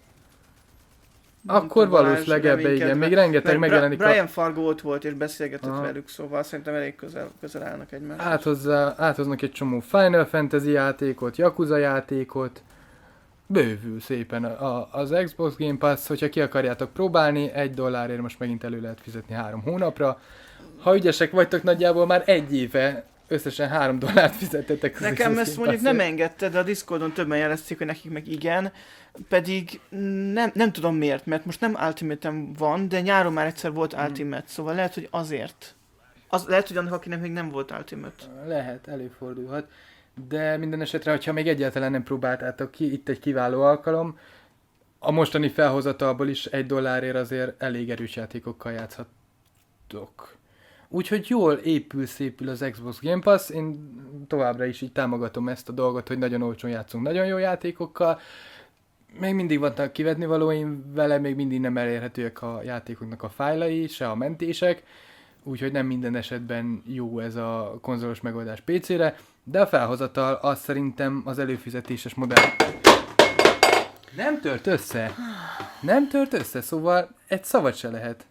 Akkor Balázs valószínűleg ebbe igen, reménykedve. még rengeteg Mert megjelenik Bra- Brian Fargo ott volt és beszélgetett Aha. velük, szóval szerintem elég közel, közel állnak a... egymáshoz. Áthozzá, áthoznak egy csomó Final Fantasy játékot, Yakuza játékot, bővül szépen a, a, az Xbox Game Pass, hogyha ki akarjátok próbálni, egy dollárért most megint elő lehet fizetni három hónapra. Ha ügyesek vagytok, nagyjából már egy éve összesen három dollárt fizettetek. az Nekem Xbox ezt Game mondjuk nem Pass-ért. engedte, de a Discordon többen jelezték, hogy nekik meg igen, pedig nem, nem tudom miért, mert most nem Ultimate-em van, de nyáron már egyszer volt Hmm. Ultimate, szóval lehet, hogy azért. Az, lehet, hogy annak, akinek még nem volt Ultimate. Lehet, előfordulhat. De minden esetre, hogyha még egyáltalán nem próbáltátok ki, itt egy kiváló alkalom. A mostani felhozatalból is egy dollárért azért elég erős játékokkal játszhatok. Úgyhogy jól épül, szépül az Xbox Game Pass. Én továbbra is így támogatom ezt a dolgot, hogy nagyon olcsón játszunk nagyon jó játékokkal. Még mindig vannak kivetni valóim vele, még mindig nem elérhetőek a játékoknak a fájlai, se a mentések. Úgyhogy nem minden esetben jó ez a konzolos megoldás pé cére, de a felhozatal az szerintem az előfizetéses modell. Nem tört össze. Nem tört össze, szóval egy szavat se lehet.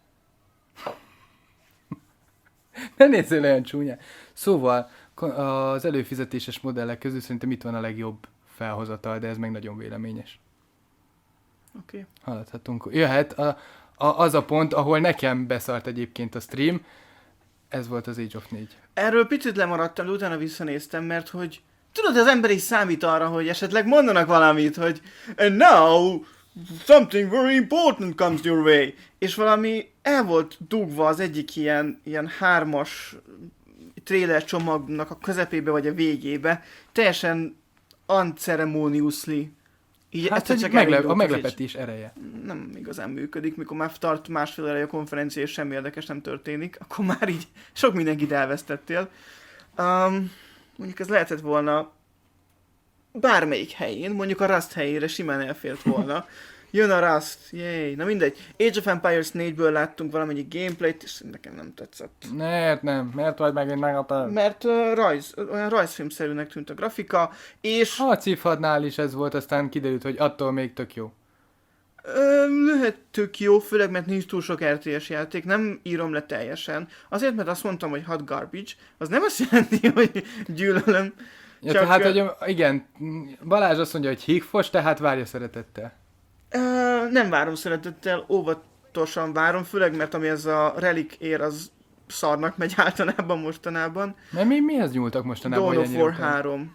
Ne nézzél olyan csúnyán. Szóval ko- az előfizetéses modellek közül szerintem itt van a legjobb felhozatal, de ez meg nagyon véleményes. Oké. Okay. Haladhatunk. Jöhet a, a, az a pont, ahol nekem beszart egyébként a stream. Ez volt az Age of négy. Erről picit lemaradtam, de utána visszanéztem, mert hogy tudod, az ember is számít arra, hogy esetleg mondanak valamit, hogy and now something very important comes your way. És valami el volt dugva az egyik ilyen, ilyen hármas trailer csomagnak a közepébe vagy a végébe, teljesen unceremoniously. Így Hát egyszer egy csak meglep- a elindultak, és meglepetés ereje. nem igazán működik, mikor már tart másfél eleje a konferencia, és semmi érdekes nem történik, akkor már így sok mindenkit elvesztettél. Um, mondjuk ez lehetett volna bármelyik helyén, mondjuk a Rust helyére simán elfért volna. Jön a Rust, jéj, na mindegy. Age of Empires négyből láttunk valamelyik gameplayt, és nekem nem tetszett. Miért nem? Miért vagy megint negatív? Mert uh, rajz, olyan rajzfilmszerűnek tűnt a grafika, és Ha a Cifadnál is ez volt, aztán kiderült, hogy attól még tök jó. Ö, lehet tök jó, főleg mert nincs túl sok er té es játék, nem írom le teljesen. Azért, mert azt mondtam, hogy hot garbage, az nem azt jelenti, hogy gyűlölöm. Ja, Csak, tehát, ö- hogy igen, Balázs azt mondja, hogy hígfos, tehát várja szeretettel. Ö, nem várom szeretettel, óvatosan várom, főleg mert ami ez a Relic ér, az szarnak megy általában mostanában. Mert mi, mihez nyúltak mostanában, Dawn hogy of ennyire War utána? három.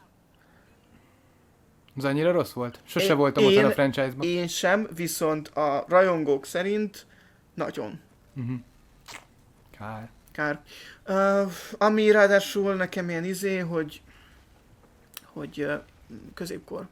Az annyira rossz volt? Sose Én- voltam ott én- a franchise-ban. Én sem, viszont a rajongók szerint nagyon. Uh-huh. Kár. Kár. Uh, ami ráadásul nekem ilyen izé, hogy hogy uh, középkor.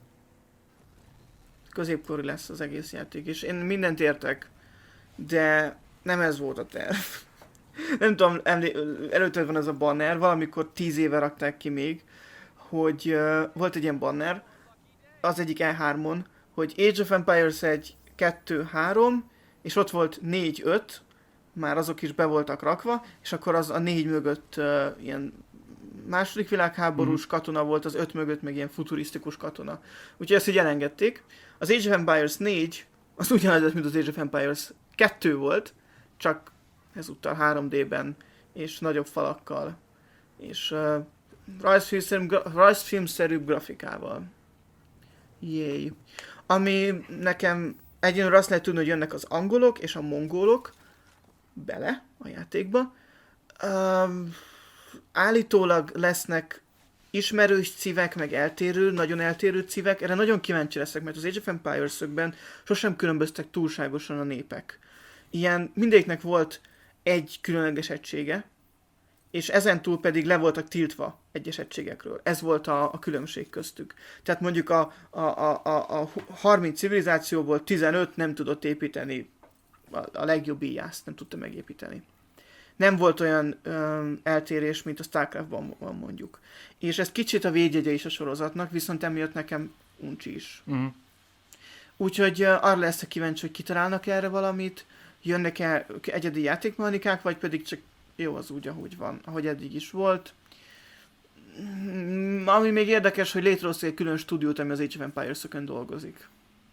Középkori lesz az egész játék, és én mindent értek, de nem ez volt a terv. Nem tudom, emlé- előtte van ez a banner, valamikor tíz éve rakták ki még, hogy uh, volt egy ilyen banner, az egyik E hármon, hogy Age of Empires egy, kettő, három, és ott volt négy, öt, már azok is be voltak rakva, és akkor az a négy mögött uh, ilyen második világháborús katona volt, az öt mögött meg ilyen futurisztikus katona. Úgyhogy ezt így elengedték. Az Age of Empires négy, az ugyanaz, mint az Age of Empires kettő volt, csak ezúttal három dé-ben, és nagyobb falakkal, és uh, rajzfilmszerű, gra- rajzfilmszerűbb grafikával. Jéj. Ami nekem egyenlőre azt lehet tudni, hogy jönnek az angolok és a mongolok bele a játékba. Um, állítólag lesznek ismerős cívek, meg eltérő, nagyon eltérő cívek. Erre nagyon kíváncsi leszek, mert az Age of Empires-ökben sosem különböztek túlságosan a népek. Ilyen mindegyiknek volt egy különleges egysége, és ezen túl pedig le voltak tiltva egyes egységekről. Ez volt a, a különbség köztük. Tehát mondjuk a, a, a, a, a harminc civilizációból tizenöt nem tudott építeni a, a legjobb íjászt, nem tudta megépíteni. Nem volt olyan ö, eltérés, mint a Starcraftban van mondjuk. És ez kicsit a védjegye is a sorozatnak, viszont emiatt nekem uncsi is. Uh-huh. Úgyhogy ö, arra leszek kíváncsi, hogy kitalálnak erre valamit, jönnek-e egyedi játékmechanikák, vagy pedig csak jó az úgy, ahogy van, ahogy eddig is volt. Ami még érdekes, hogy létrehoztak egy külön stúdiót, ami az Age of Empires-ökön dolgozik.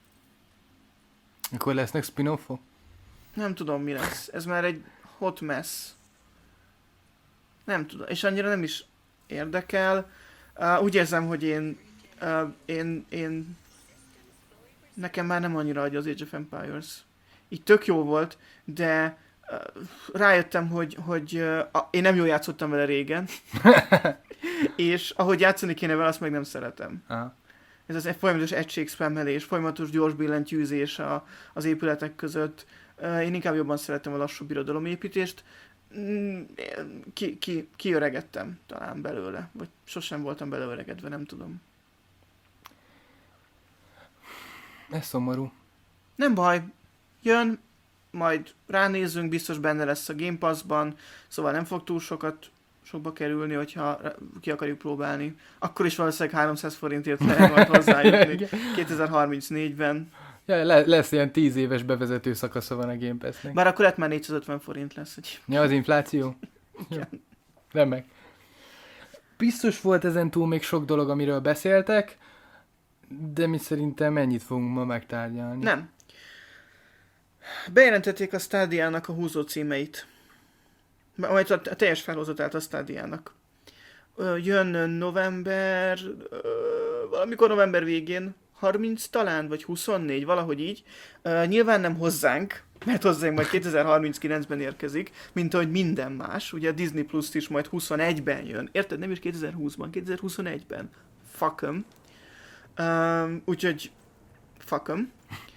Akkor lesznek spin-offok? Nem tudom, mi lesz. Ez már egy hot mess. Nem tudom. És annyira nem is érdekel. Uh, úgy érzem, hogy én, uh, én, én... Nekem már nem annyira adja az Age of Empires. Így tök jó volt, de uh, rájöttem, hogy, hogy uh, a, én nem jól játszottam vele régen. És ahogy játszani kéne vele, azt meg nem szeretem. Aha. Ez az egy folyamatos egységspammelés, folyamatos gyors billentyűzés a, az épületek között. Uh, én inkább jobban szeretem a lassú birodalomépítést. Mm, Ki, ki, kiöregettem talán belőle, vagy sosem voltam beleöregedve, nem tudom. Ez szomorú. Nem baj, jön, majd ránézzünk, biztos benne lesz a Game Pass-ban, szóval nem fog túl sokat sokba kerülni, hogyha ki akarjuk próbálni. Akkor is valószínűleg háromszáz forintért lehet majd hozzájutni kétezer-harmincnégyben. Ja, le- lesz ilyen tíz éves bevezető szakasza van a Game Pass-nek. Bár akkor lett már négyszázötven forint lesz. Hogy... Ja, az infláció? Igen. Remek. Biztos volt ezen túl még sok dolog, amiről beszéltek, de mi szerintem mennyit fogunk ma megtárgyalni? Nem. Bejelentették a Stadia-nak a húzó címeit. Majd a teljes felhozatát a Stadia-nak. Jön november... valamikor november végén, harminc talán, vagy huszonnégy, valahogy így. Uh, nyilván nem hozzánk, mert hozzánk majd kétezer-harminckilencben érkezik, mint ahogy minden más. Ugye a Disney Plus is majd huszonegyben jön. Érted? Nem is kétezer-húszban, kétezer-huszonegyben. Fuck 'em. Um, úgyhogy fuck 'em.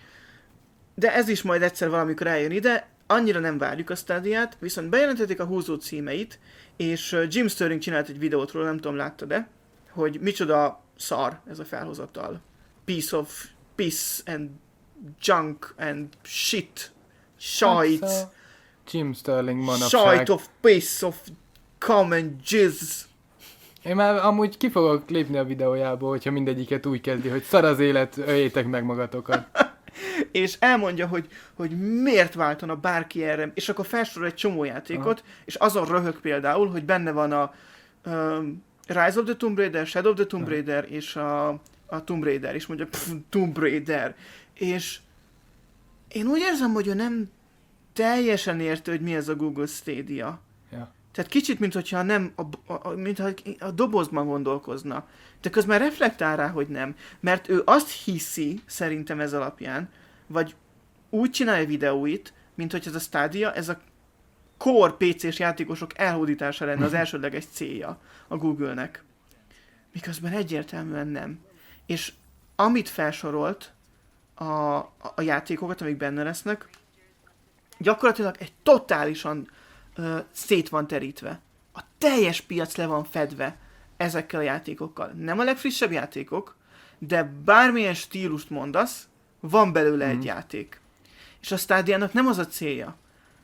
De ez is majd egyszer valamikor eljön ide. Annyira nem várjuk a Stadia-t, viszont bejelentették a húzó címeit, és Jim Sterling csinált egy videót róla, nem tudom, láttad-e, hogy micsoda szar ez a felhozatal. Piece of piss and junk and shit. Sajt. Hát, Jim Sterling manapság. Sajt of piss of common jizz. Én már amúgy ki fogok lépni a videójából, hogyha mindegyiket úgy kezdi, hogy szar az élet, öljétek meg magatokat. És elmondja, hogy, hogy miért váltana bárki erre, és akkor felsorol egy csomó játékot, aha, és azon röhög például, hogy benne van a um, Rise of the Tomb Raider, Shadow of the Tomb Raider, aha, és a, a Tomb Raider, és mondja, pff, Tomb Raider, és én úgy érzem, hogy ő nem teljesen érte, hogy mi ez a Google Stadia. Ja. Tehát kicsit, mintha nem a, a, mintha a dobozban gondolkozna. De közben reflektál rá, hogy nem. Mert ő azt hiszi, szerintem ez alapján, vagy úgy csinálja videóit, mint hogy ez a Stadia, ez a core pé cés játékosok elhódítása lenne az elsődleges célja a Google-nek. Miközben egyértelműen nem. És amit felsorolt, a, a, a játékokat, amik benne lesznek, gyakorlatilag egy totálisan uh, szét van terítve. A teljes piac le van fedve ezekkel a játékokkal. Nem a legfrissebb játékok, de bármilyen stílust mondasz, van belőle mm. egy játék. És a Stadia-nak nem az a célja,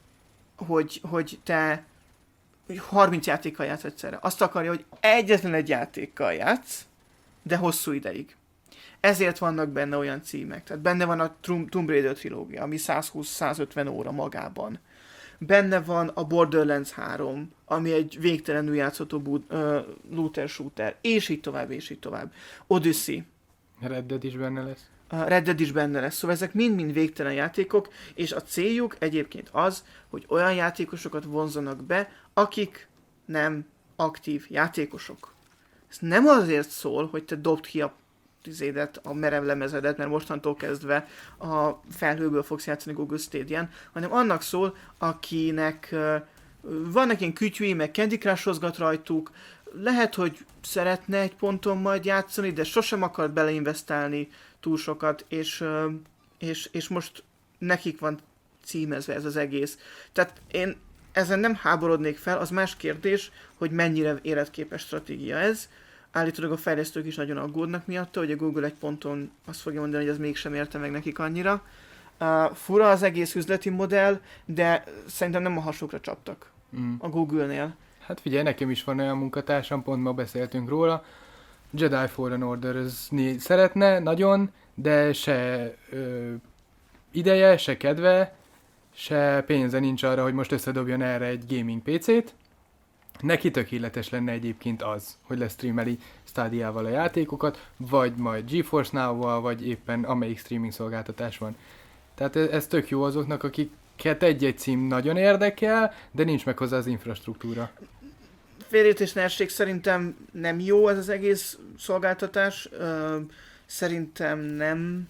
hogy, hogy te harminc játékkal játsz egyszerre. Azt akarja, hogy egyetlen egy játékkal játsz, de hosszú ideig. Ezért vannak benne olyan címek. Tehát benne van a Tomb Raider trilógia, ami százhúsz-százötven óra magában. Benne van a Borderlands három, ami egy végtelenül játszható bú- uh, looter shooter, és így tovább, és így tovább. Odyssey. Red Dead is benne lesz. A Red Dead is benne lesz. Szóval ezek mind-mind végtelen játékok, és a céljuk egyébként az, hogy olyan játékosokat vonzanak be, akik nem aktív játékosok. Ez nem azért szól, hogy te dobd ki a tizédet, a merev lemezedet, mert mostantól kezdve a felhőből fogsz játszani Google Stadia-n, hanem annak szól, akinek uh, vannak ilyen kütyűi, meg Candy Crush-ozgat rajtuk, lehet, hogy szeretne egy ponton majd játszani, de sosem akart beleinvestálni túl sokat, és, uh, és, és most nekik van címezve ez az egész. Tehát én ezen nem háborodnék fel, az más kérdés, hogy mennyire életképes stratégia ez. Állítólag a fejlesztők is nagyon aggódnak miatta, hogy a Google egy ponton azt fogja mondani, hogy ez mégsem érte meg nekik annyira. Uh, fura az egész üzleti modell, de szerintem nem a hasukra csaptak Mm. a Google-nél. Hát figyelj, nekem is van olyan munkatársam, pont ma beszéltünk róla. Jedi Fallen Order az né- szeretne nagyon, de se ö, ideje, se kedve, se pénze nincs arra, hogy most összedobjon erre egy gaming pé cét. Neki tökéletes lenne egyébként az, hogy lestreameli Stadia-val a játékokat, vagy majd GeForce Now-val, vagy éppen amelyik streaming szolgáltatás van. Tehát ez, ez tök jó azoknak, akiket egy-egy cím nagyon érdekel, de nincs meg hozzá az infrastruktúra. Félreértés ne essék, szerintem nem jó ez az egész szolgáltatás. Ö, szerintem nem,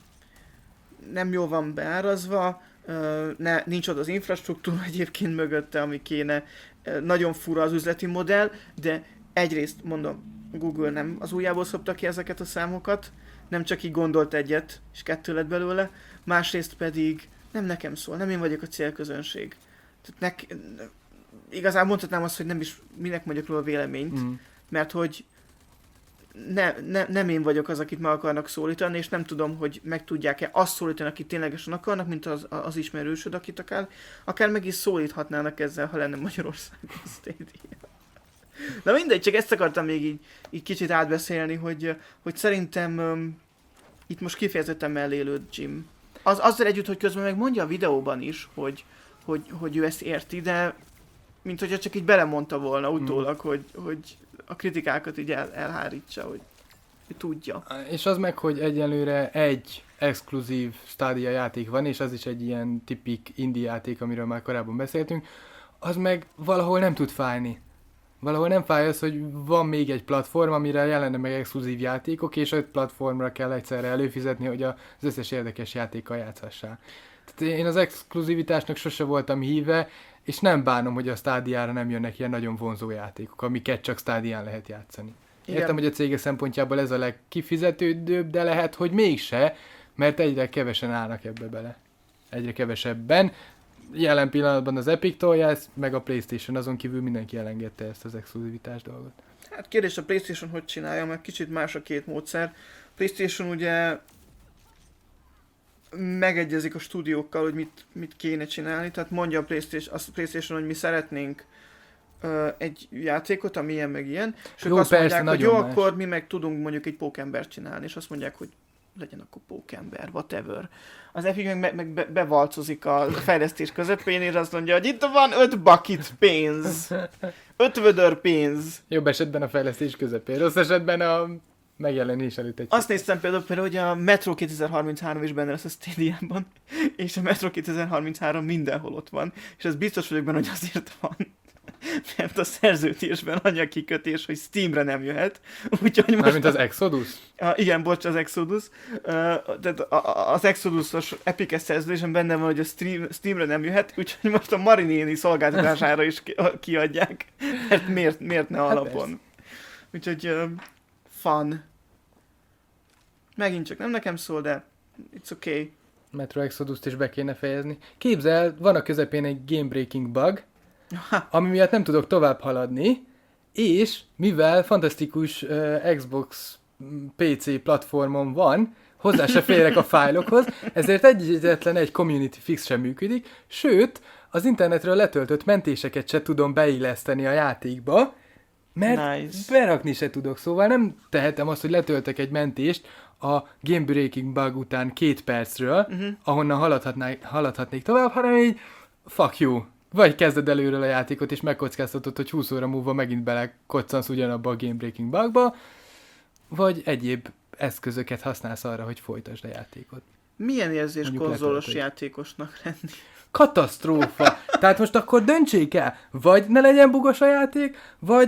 nem jól van beárazva. Ö, ne, nincs ott az infrastruktúra egyébként mögötte, ami kéne. Ö, nagyon fura az üzleti modell, de egyrészt mondom, Google nem az ujjából szopta ki ezeket a számokat, nem csak így gondolt egyet, és kettő lett belőle, másrészt pedig nem nekem szól, nem én vagyok a célközönség. Tehát nek, igazán mondhatnám azt, hogy nem is minek mondjak róla véleményt, Mm. mert hogy ne, ne, nem én vagyok az, akit meg akarnak szólítani, és nem tudom, hogy meg tudják-e azt szólítani, akit ténylegesen akarnak, mint az, az ismerősöd, akit akár, akár meg is szólíthatnának ezzel, ha lenne Magyarországon Stadia. Na mindegy, csak ezt akartam még így, így kicsit átbeszélni, hogy, hogy szerintem um, itt most kifejezetten mellé lőtt Jim. Az, azzal együtt, hogy közben meg mondja a videóban is, hogy, hogy, hogy ő ezt érti, de mint hogyha csak így belemondta volna utólag, mm. hogy, hogy a kritikákat így el, elhárítsa, hogy, hogy tudja. És az meg, hogy egyelőre egy exkluzív Stadia játék van, és az is egy ilyen tipik indie játék, amiről már korábban beszéltünk, az meg valahol nem tud fájni. Valahol nem fáj az, hogy van még egy platform, amire jelenne meg exkluzív játékok, és öt platformra kell egyszerre előfizetni, hogy az összes érdekes játékkal játszhassál. Tehát én az exkluzivitásnak sose voltam híve, és nem bánom, hogy a Stadiára nem jönnek ilyen nagyon vonzó játékok, amiket csak Stadián lehet játszani. Igen. Értem, hogy a cégek szempontjából ez a legkifizetődőbb, de lehet, hogy mégse, mert egyre kevesen állnak ebbe bele. Egyre kevesebben. Jelen pillanatban az Epic tolja ezt, meg a PlayStation, azon kívül mindenki elengedte ezt az exkluzivitás dolgot. Hát kérdés, a PlayStation hogy csinálja, mert kicsit más a két módszer. PlayStation ugye megegyezik a stúdiókkal, hogy mit, mit kéne csinálni, tehát mondja a PlayStation, a PlayStation, hogy mi szeretnénk ö, egy játékot, ami ilyen meg ilyen, és Jó, ők azt persze, mondják, hogy jó, más. akkor mi meg tudunk mondjuk egy pókembert csinálni, és azt mondják, hogy legyen akkor pókember, whatever. Az Epic meg, meg, meg be, bevalcozik a fejlesztés közepén, és azt mondja, hogy itt van öt bucket pénz, öt vödör pénz. Jobb esetben a fejlesztés közepén, rossz esetben a megjelenés előtt egy... Azt néztem például, például, hogy a Metro kétezer-harminchárom is benne lesz a Stadiában, és a Metro kétezer-harminchárom mindenhol ott van, és ez biztos vagyok benne, hogy azért van, mert a szerződésben annyi a kikötés, hogy Steamre nem jöhet, úgyhogy most... Mármint az Exodus? A, igen, bocs, az Exodus. Uh, tehát a, a, az Exodus-os Epic szerződésen benne van, hogy a Steam, Steamre nem jöhet, úgyhogy most a Marinéni szolgáltatására is ki, kiadják, mert miért, miért ne alapon. Úgyhogy uh, fun. Megint csak nem nekem szól, de it's okay. Metro Exodus-t is be kéne fejezni. Képzel, van a közepén egy game breaking bug, ami miatt nem tudok tovább haladni, és mivel fantasztikus uh, Xbox pé cé platformon van, hozzá se férek a fájlokhoz, ezért egyetlen egy community fix sem működik, sőt, az internetről letöltött mentéseket se tudom beilleszteni a játékba, mert Nice. berakni se tudok, szóval nem tehetem azt, hogy letöltek egy mentést a game breaking bug után két percről, Uh-huh. ahonnan haladhatnék, haladhatnék tovább, hanem így fuck you. Vagy kezded előről a játékot, és megkockáztatod, hogy húsz óra múlva megint belekoccansz ugyanabba a game breaking bugba, vagy egyéb eszközöket használsz arra, hogy folytasd a játékot. Milyen érzés Mondjuk konzolos letöltött. játékosnak lenni? Katasztrófa! Tehát most akkor döntsék el, vagy ne legyen bugos a játék, vagy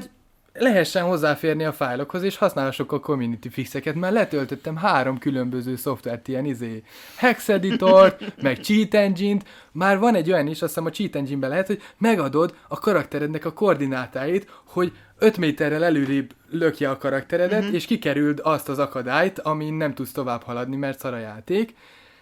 lehessen hozzáférni a fájlokhoz, és használhassuk a community fixeket, mert letöltöttem három különböző szoftvert, ilyen izé, Hex Editort, meg Cheat Engine-t, már van egy olyan is, azt hiszem a Cheat Engine-ben lehet, hogy megadod a karakterednek a koordinátáit, hogy öt méterrel előrébb lökje a karakteredet, uh-huh. és kikerüld azt az akadályt, amin nem tudsz tovább haladni, mert szar a játék.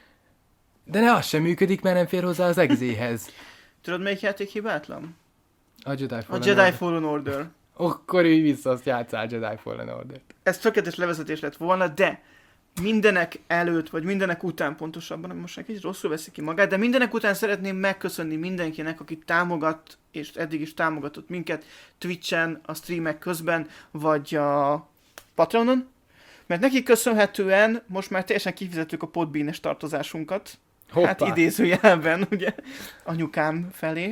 De ne az sem működik, mert nem fér hozzá az egzéhez. Tudod, melyik játék hibátlan? A Jedi Fallen A Jedi Order. Fallen Order. Akkor ülj vissza, azt játsszál Jedi Fallen Order. Ez tökéletes levezetés lett volna, de mindenek előtt, vagy mindenek után pontosabban, most egy kicsit rosszul veszi ki magát, de mindenek után szeretném megköszönni mindenkinek, aki támogat, és eddig is támogatott minket Twitchen, a streamek közben, vagy a Patreonon, mert nekik köszönhetően most már teljesen kifizettük a Podbean-es tartozásunkat. Hoppá. Hát idézőjelben, ugye, anyukám felé.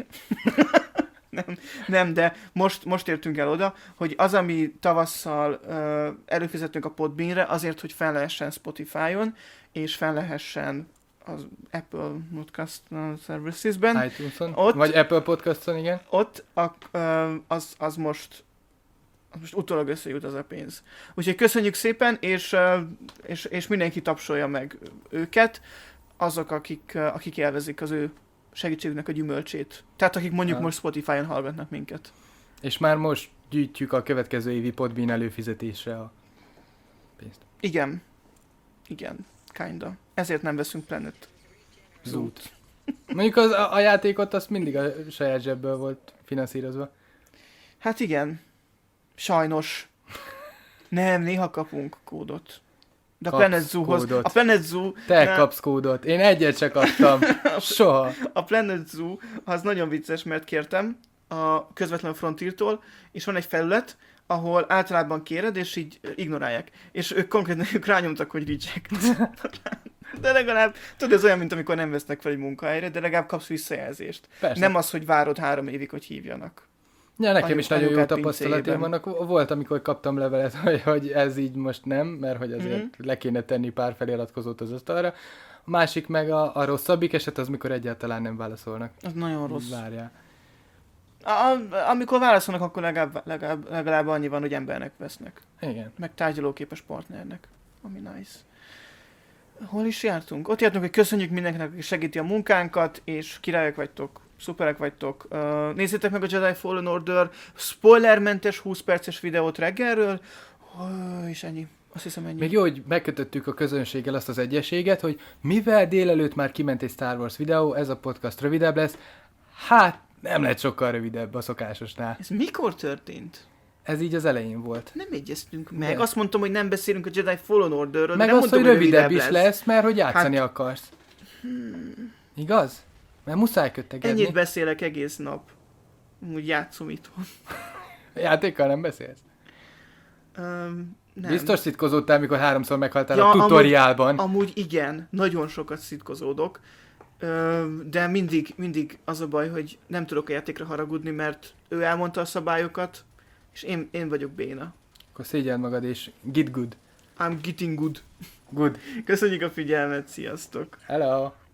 nem, nem, de most, most értünk el oda, hogy az, ami tavasszal uh, előfizettünk a Podbeanre, azért, hogy fel lehessen Spotify-on, és fel lehessen az Apple Podcast Services-ben. iTunes-on, Ott- vagy Apple Podcast-on, igen. Ott a, uh, az, az most az most utólag összejut az a pénz. Úgyhogy köszönjük szépen, és, uh, és, és mindenki tapsolja meg őket, azok, akik, uh, akik élvezik az ő segítségüknek a gyümölcsét. Tehát akik mondjuk Ja. most Spotify-on hallgatnak minket. És már most gyűjtjük a következő évi Podbean előfizetésre a pénzt. Igen. Igen. Kinda. Ezért nem veszünk Planet Zút. Mondjuk az, a, a játékot azt mindig a saját zsebből volt finanszírozva. Hát igen. Sajnos. Nem, néha kapunk kódot. De a Kapsz Planet Zoo-hoz... kódot. A Planet Zoo... Te nem, kapsz kódot. Én egyet csak adtam. Soha. A Planet Zoo az nagyon vicces, mert kértem a közvetlen Frontiertól, és van egy felület, ahol általában kéred, és így ignorálják. És ők konkrétan ők rányomtak, hogy reject. De legalább, tudod, ez olyan, mint amikor nem vesznek fel egy munkahelyre, de legalább kapsz visszajelzést. Persze. Nem az, hogy várod három évig, hogy hívjanak. Ja, nekem Anyu- is nagyon jó anyukád tapasztalatom pincéjében. vannak. Volt, amikor kaptam levelet, hogy, hogy ez így most nem, mert hogy azért Mhm. le kéne tenni pár feliratkozót az asztalra. A másik meg a, a rosszabbik eset az, mikor egyáltalán nem válaszolnak. Az nagyon rossz. Várjál. A, a, amikor válaszolnak, akkor legalább, legalább, legalább annyi van, hogy embernek vesznek. Igen. Meg tárgyalóképes partnernek, ami nice. Hol is jártunk? Ott jártunk, hogy köszönjük mindenkinek, aki segíti a munkánkat, és királyok vagytok, szuperek vagytok. Uh, nézzétek meg a Jedi Fallen Order spoilermentes húsz perces videót reggelről, uh, és ennyi. Azt hiszem ennyi. Még jó, hogy megkötöttük a közönséggel azt az egyességet, hogy mivel délelőtt már kiment egy Star Wars videó, ez a podcast rövidebb lesz, hát nem lett sokkal rövidebb a szokásosnál. Ez mikor történt? Ez így az elején volt. Nem egyeztünk meg. De. Azt mondtam, hogy nem beszélünk a Jedi Fallen Orderről, Meg de nem az, mondtam, hogy rövidebb is lesz. lesz, mert hogy játszani Hát- akarsz. Igaz? Mert muszáj kötekedni. Ennyit beszélek egész nap. Úgy játszom itthon. Játékkal nem beszélsz? Um, nem. Biztos szitkozódtál, mikor háromszor meghaltál Ja, a tutoriálban. Amúgy igen, nagyon sokat szitkozódok, Ö, de mindig, mindig az a baj, hogy nem tudok a játékra haragudni, mert ő elmondta a szabályokat, és én, én vagyok béna. Akkor szégyeld magad és get good. I'm getting good. Good. Köszönjük a figyelmet, sziasztok! Hello.